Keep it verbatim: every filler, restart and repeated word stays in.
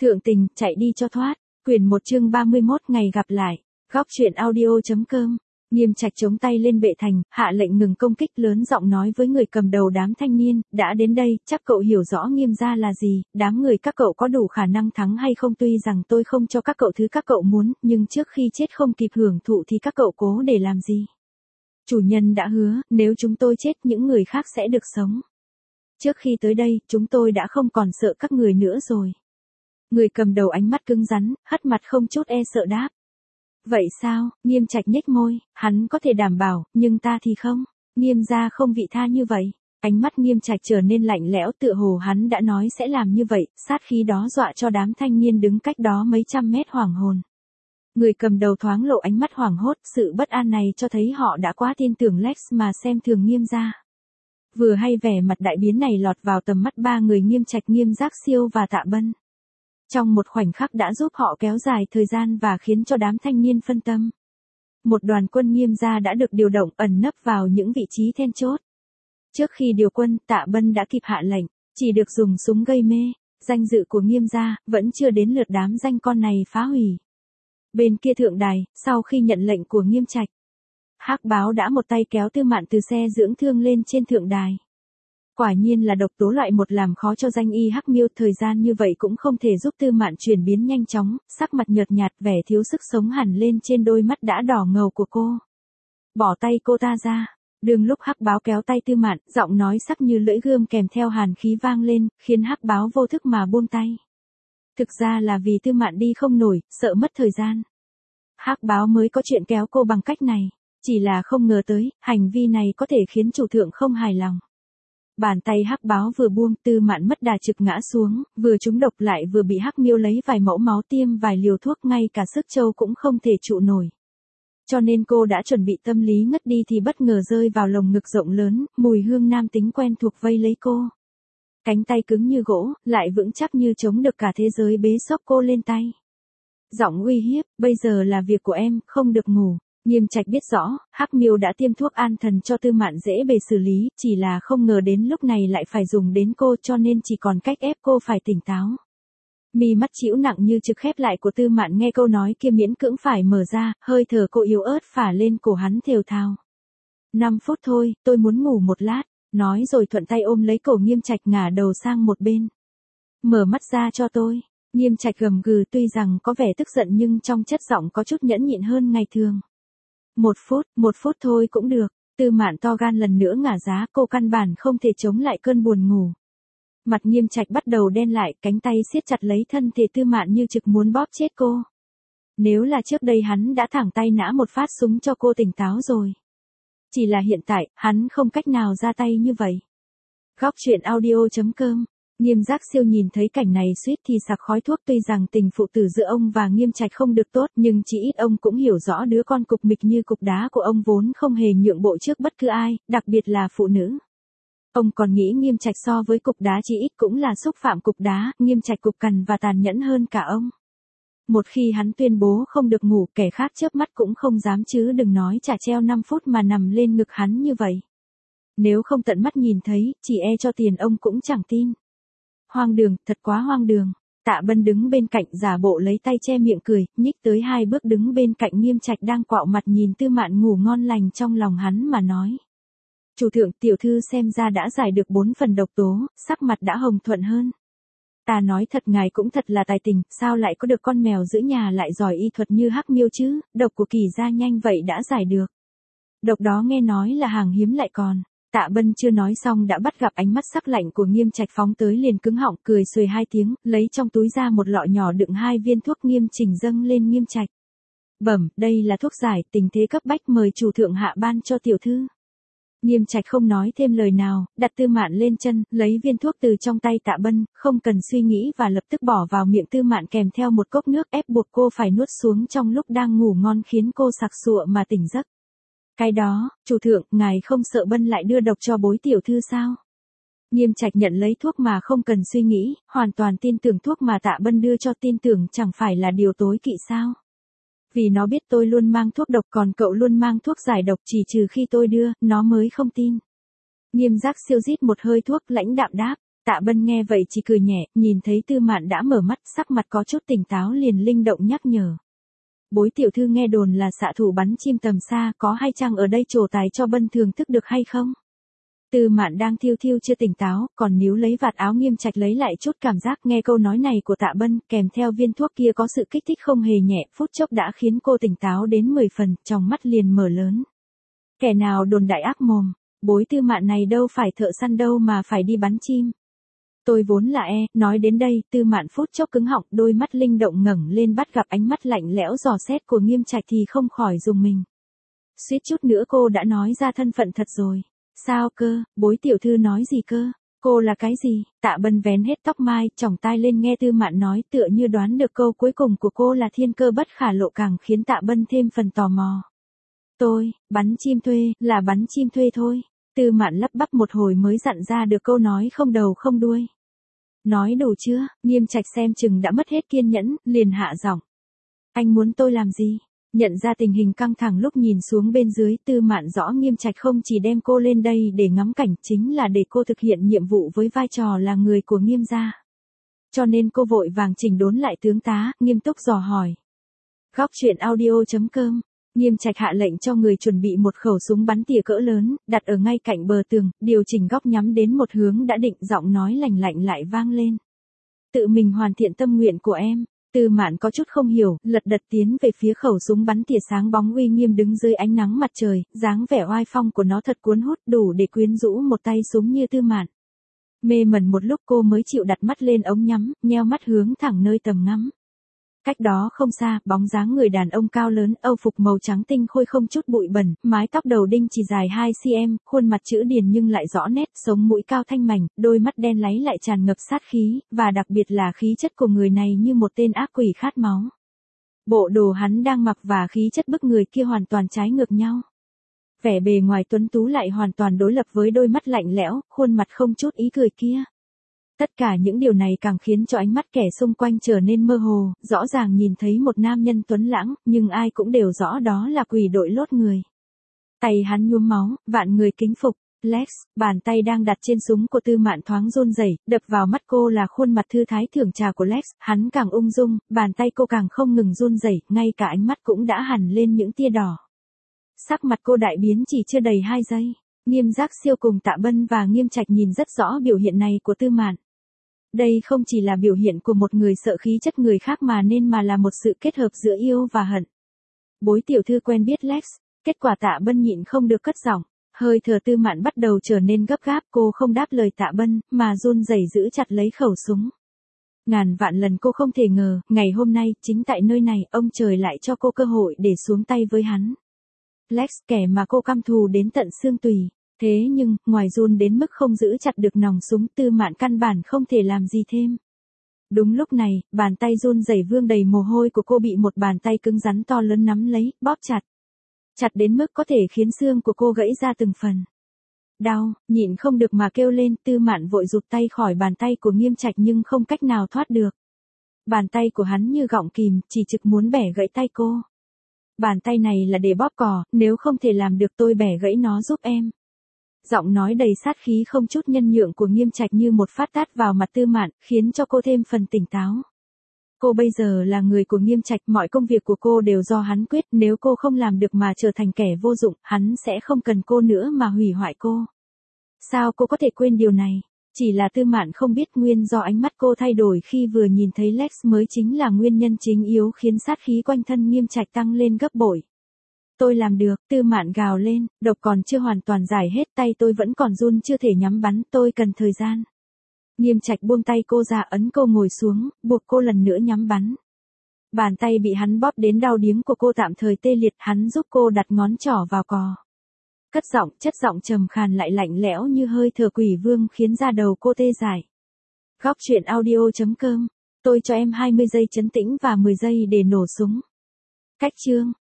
Thượng tình, chạy đi cho thoát. Quyển một chương ba mươi mốt ngày gặp lại. Góc truyện audio.com. Nghiêm Trạch chống tay lên bệ thành, hạ lệnh ngừng công kích, lớn giọng nói với người cầm đầu đám thanh niên, đã đến đây, chắc cậu hiểu rõ Nghiêm gia là gì, đám người các cậu có đủ khả năng thắng hay không, tuy rằng tôi không cho các cậu thứ các cậu muốn, nhưng trước khi chết không kịp hưởng thụ thì các cậu cố để làm gì. Chủ nhân đã hứa, nếu chúng tôi chết những người khác sẽ được sống. Trước khi tới đây, chúng tôi đã không còn sợ các người nữa rồi. Người cầm đầu ánh mắt cứng rắn, hất mặt không chút e sợ đáp. Vậy sao? Nghiêm Trạch nhếch môi, hắn có thể đảm bảo, nhưng ta thì không. Nghiêm gia không vị tha như vậy. Ánh mắt Nghiêm Trạch trở nên lạnh lẽo, tựa hồ hắn đã nói sẽ làm như vậy, sát khí đó dọa cho đám thanh niên đứng cách đó mấy trăm mét hoảng hồn. Người cầm đầu thoáng lộ ánh mắt hoảng hốt, sự bất an này cho thấy họ đã quá tin tưởng Lex mà xem thường Nghiêm gia. Vừa hay vẻ mặt đại biến này lọt vào tầm mắt ba người Nghiêm Trạch, Nghiêm Giác Siêu và Tạ Bân. Trong một khoảnh khắc đã giúp họ kéo dài thời gian và khiến cho đám thanh niên phân tâm. Một đoàn quân Nghiêm gia đã được điều động ẩn nấp vào những vị trí then chốt. Trước khi điều quân, Tạ Bân đã kịp hạ lệnh, chỉ được dùng súng gây mê, danh dự của Nghiêm gia vẫn chưa đến lượt đám danh con này phá hủy. Bên kia thượng đài, sau khi nhận lệnh của Nghiêm Trạch, Hắc Báo đã một tay kéo Tư Mạn từ xe dưỡng thương lên trên thượng đài. Quả nhiên là độc tố loại một làm khó cho danh y Hắc Miêu, thời gian như vậy cũng không thể giúp Tư Mạn chuyển biến nhanh chóng, sắc mặt nhợt nhạt, vẻ thiếu sức sống hẳn lên trên đôi mắt đã đỏ ngầu của cô. Bỏ tay cô ta ra. Đường lúc Hắc Báo kéo tay Tư Mạn, giọng nói sắc như lưỡi gươm kèm theo hàn khí vang lên, khiến Hắc Báo vô thức mà buông tay. Thực ra là vì Tư Mạn đi không nổi, sợ mất thời gian. Hắc Báo mới có chuyện kéo cô bằng cách này, chỉ là không ngờ tới, hành vi này có thể khiến chủ thượng không hài lòng. Bàn tay Hắc Báo vừa buông, Tư Mạn mất đà trực ngã xuống, vừa trúng độc lại vừa bị Hắc Miêu lấy vài mẫu máu tiêm vài liều thuốc, ngay cả sức trâu cũng không thể trụ nổi. Cho nên cô đã chuẩn bị tâm lý ngất đi thì bất ngờ rơi vào lồng ngực rộng lớn, mùi hương nam tính quen thuộc vây lấy cô. Cánh tay cứng như gỗ, lại vững chắc như chống được cả thế giới bế xốc cô lên tay. Giọng uy hiếp, bây giờ là việc của em, không được ngủ. Nghiêm Trạch biết rõ, Hắc Miêu đã tiêm thuốc an thần cho Tư Mạn dễ bề xử lý, chỉ là không ngờ đến lúc này lại phải dùng đến cô, cho nên chỉ còn cách ép cô phải tỉnh táo. Mi mắt chĩu nặng như trực khép lại của Tư Mạn nghe câu nói kia miễn cưỡng phải mở ra, hơi thở cô yếu ớt phả lên cổ hắn thều thào. Năm phút thôi, tôi muốn ngủ một lát, nói rồi thuận tay ôm lấy cổ Nghiêm Trạch ngả đầu sang một bên. Mở mắt ra cho tôi. Nghiêm Trạch gầm gừ, tuy rằng có vẻ tức giận nhưng trong chất giọng có chút nhẫn nhịn hơn ngày thường. Một phút, một phút thôi cũng được. Tư Mạn to gan lần nữa ngả giá, cô căn bản không thể chống lại cơn buồn ngủ. Mặt Nghiêm Trạch bắt đầu đen lại, cánh tay siết chặt lấy thân thể Tư Mạn như trực muốn bóp chết cô. Nếu là trước đây hắn đã thẳng tay nã một phát súng cho cô tỉnh táo rồi. Chỉ là hiện tại, hắn không cách nào ra tay như vậy. Góc truyện audio.com. Nghiêm Giác Siêu nhìn thấy cảnh này suýt thì sặc khói thuốc, tuy rằng tình phụ tử giữa ông và Nghiêm Trạch không được tốt, nhưng chỉ ít ông cũng hiểu rõ đứa con cục mịch như cục đá của ông vốn không hề nhượng bộ trước bất cứ ai, đặc biệt là phụ nữ. Ông còn nghĩ Nghiêm Trạch so với cục đá chỉ ít cũng là xúc phạm cục đá, Nghiêm Trạch cục cằn và tàn nhẫn hơn cả ông. Một khi hắn tuyên bố không được ngủ, kẻ khác chớp mắt cũng không dám, chứ đừng nói trả treo năm phút mà nằm lên ngực hắn như vậy. Nếu không tận mắt nhìn thấy, chỉ e cho tiền ông cũng chẳng tin. Hoang đường, thật quá hoang đường. Tạ Bân đứng bên cạnh giả bộ lấy tay che miệng cười, nhích tới hai bước đứng bên cạnh Nghiêm Trạch đang quạo mặt nhìn Tư Mạn ngủ ngon lành trong lòng hắn mà nói. Chủ thượng, tiểu thư xem ra đã giải được bốn phần độc tố, sắc mặt đã hồng thuận hơn. Ta nói thật, ngài cũng thật là tài tình, sao lại có được con mèo giữ nhà lại giỏi y thuật như Hắc Miêu chứ, độc của Kỳ gia nhanh vậy đã giải được. Độc đó nghe nói là hàng hiếm lại còn. Tạ Bân chưa nói xong đã bắt gặp ánh mắt sắc lạnh của Nghiêm Trạch phóng tới, liền cứng họng cười xuề hai tiếng, lấy trong túi ra một lọ nhỏ đựng hai viên thuốc nghiêm chỉnh dâng lên Nghiêm Trạch. Bẩm, đây là thuốc giải, tình thế cấp bách, mời chủ thượng hạ ban cho tiểu thư. Nghiêm Trạch không nói thêm lời nào, đặt Tư Mạn lên chân, lấy viên thuốc từ trong tay Tạ Bân, không cần suy nghĩ và lập tức bỏ vào miệng Tư Mạn kèm theo một cốc nước, ép buộc cô phải nuốt xuống trong lúc đang ngủ ngon, khiến cô sặc sụa mà tỉnh giấc. Cái đó, chủ thượng, ngài không sợ Bân lại đưa độc cho bối tiểu thư sao? Nghiêm Trạch nhận lấy thuốc mà không cần suy nghĩ, hoàn toàn tin tưởng thuốc mà Tạ Bân đưa cho, tin tưởng chẳng phải là điều tối kỵ sao? Vì nó biết tôi luôn mang thuốc độc, còn cậu luôn mang thuốc giải độc, chỉ trừ khi tôi đưa, nó mới không tin. Nghiêm Giác Siêu rít một hơi thuốc, lãnh đạm đáp. Tạ Bân nghe vậy chỉ cười nhẹ, nhìn thấy Tư Mạn đã mở mắt, sắc mặt có chút tỉnh táo liền linh động nhắc nhở. Bối tiểu thư nghe đồn là xạ thủ bắn chim tầm xa, có hay chăng ở đây trổ tài cho Bân thưởng thức được hay không? Tư Mạn đang thiêu thiêu chưa tỉnh táo, còn níu lấy vạt áo Nghiêm Trạch lấy lại chút cảm giác, nghe câu nói này của Tạ Bân, kèm theo viên thuốc kia có sự kích thích không hề nhẹ, phút chốc đã khiến cô tỉnh táo đến mười phần, trong mắt liền mở lớn. Kẻ nào đồn đại ác mồm, bối Tư Mạn này đâu phải thợ săn đâu mà phải đi bắn chim. Tôi vốn là e, nói đến đây, Tư Mạn phút chốc cứng họng, đôi mắt linh động ngẩng lên bắt gặp ánh mắt lạnh lẽo dò xét của Nghiêm Trạch thì không khỏi rùng mình. Suýt chút nữa cô đã nói ra thân phận thật rồi. Sao cơ, bối tiểu thư nói gì cơ? Cô là cái gì? Tạ Bân vén hết tóc mai, chỏng tai lên nghe Tư Mạn nói, tựa như đoán được câu cuối cùng của cô là thiên cơ bất khả lộ, càng khiến Tạ Bân thêm phần tò mò. Tôi, bắn chim thuê, là bắn chim thuê thôi. Tư Mạn lắp bắp một hồi mới dặn ra được câu nói không đầu không đuôi. Nói đủ chưa? Nghiêm Trạch xem chừng đã mất hết kiên nhẫn, liền hạ giọng. Anh muốn tôi làm gì? Nhận ra tình hình căng thẳng lúc nhìn xuống bên dưới, Tư Mạn rõ Nghiêm Trạch không chỉ đem cô lên đây để ngắm cảnh, chính là để cô thực hiện nhiệm vụ với vai trò là người của Nghiêm gia. Cho nên cô vội vàng chỉnh đốn lại tướng tá, nghiêm túc dò hỏi. Góc truyện audio chấm com. Nghiêm Trạch hạ lệnh cho người chuẩn bị một khẩu súng bắn tỉa cỡ lớn, đặt ở ngay cạnh bờ tường, điều chỉnh góc nhắm đến một hướng đã định, giọng nói lành lạnh lại vang lên. Tự mình hoàn thiện tâm nguyện của em. Tư Mạn có chút không hiểu, lật đật tiến về phía khẩu súng bắn tỉa sáng bóng uy nghiêm đứng dưới ánh nắng mặt trời, dáng vẻ oai phong của nó thật cuốn hút, đủ để quyến rũ một tay súng như Tư Mạn. Mê mẩn một lúc cô mới chịu đặt mắt lên ống nhắm, nheo mắt hướng thẳng nơi tầm ngắm. Cách đó không xa, bóng dáng người đàn ông cao lớn, âu phục màu trắng tinh khôi không chút bụi bẩn, mái tóc đầu đinh chỉ dài hai xăng-ti-mét, khuôn mặt chữ điền nhưng lại rõ nét, sống mũi cao thanh mảnh, đôi mắt đen láy lại tràn ngập sát khí, và đặc biệt là khí chất của người này như một tên ác quỷ khát máu. Bộ đồ hắn đang mặc và khí chất bức người kia hoàn toàn trái ngược nhau. Vẻ bề ngoài tuấn tú lại hoàn toàn đối lập với đôi mắt lạnh lẽo, khuôn mặt không chút ý cười kia. Tất cả những điều này càng khiến cho ánh mắt kẻ xung quanh trở nên mơ hồ, rõ ràng nhìn thấy một nam nhân tuấn lãng, nhưng ai cũng đều rõ đó là quỷ đội lốt người. Tay hắn nhuốm máu, vạn người kính phục. Lex, bàn tay đang đặt trên súng của Tư Mạn thoáng run rẩy, đập vào mắt cô là khuôn mặt thư thái thưởng trà của Lex, hắn càng ung dung, bàn tay cô càng không ngừng run rẩy, ngay cả ánh mắt cũng đã hằn lên những tia đỏ. Sắc mặt cô đại biến chỉ chưa đầy hai giây. Nghiêm Giác Siêu cùng Tạ Bân và Nghiêm Trạch nhìn rất rõ biểu hiện này của Tư Mạn. Đây không chỉ là biểu hiện của một người sợ khí chất người khác mà nên mà là một sự kết hợp giữa yêu và hận. Bối tiểu thư quen biết Lex, kết quả Tạ Bân nhịn không được cất giọng, hơi thở Tư Mạn bắt đầu trở nên gấp gáp, cô không đáp lời Tạ Bân, mà run rẩy giữ chặt lấy khẩu súng. Ngàn vạn lần cô không thể ngờ, ngày hôm nay, chính tại nơi này, ông trời lại cho cô cơ hội để xuống tay với hắn. Lex, kẻ mà cô căm thù đến tận xương tùy. Thế nhưng, ngoài run đến mức không giữ chặt được nòng súng, Tư Mạn căn bản không thể làm gì thêm. Đúng lúc này, bàn tay run rẩy vương đầy mồ hôi của cô bị một bàn tay cứng rắn to lớn nắm lấy, bóp chặt. Chặt đến mức có thể khiến xương của cô gãy ra từng phần. Đau, nhịn không được mà kêu lên, Tư Mạn vội rụt tay khỏi bàn tay của Nghiêm Trạch nhưng không cách nào thoát được. Bàn tay của hắn như gọng kìm, chỉ trực muốn bẻ gãy tay cô. Bàn tay này là để bóp cò, nếu không thể làm được tôi bẻ gãy nó giúp em. Giọng nói đầy sát khí không chút nhân nhượng của Nghiêm Trạch như một phát tát vào mặt Tư Mạn, khiến cho cô thêm phần tỉnh táo. Cô bây giờ là người của Nghiêm Trạch, mọi công việc của cô đều do hắn quyết, nếu cô không làm được mà trở thành kẻ vô dụng, hắn sẽ không cần cô nữa mà hủy hoại cô. Sao cô có thể quên điều này? Chỉ là Tư Mạn không biết nguyên do ánh mắt cô thay đổi khi vừa nhìn thấy Lex mới chính là nguyên nhân chính yếu khiến sát khí quanh thân Nghiêm Trạch tăng lên gấp bội. Tôi làm được, Tư Mạn gào lên, độc còn chưa hoàn toàn giải hết, tay tôi vẫn còn run chưa thể nhắm bắn, tôi cần thời gian. Nghiêm Trạch buông tay cô ra, ấn cô ngồi xuống, buộc cô lần nữa nhắm bắn. Bàn tay bị hắn bóp đến đau điếng của cô tạm thời tê liệt, hắn giúp cô đặt ngón trỏ vào cò. Cất giọng, chất giọng trầm khàn lại lạnh lẽo như hơi thở quỷ vương khiến da đầu cô tê dại. Góc truyện audio chấm com, tôi cho em hai mươi giây trấn tĩnh và mười giây để nổ súng. Cách chương.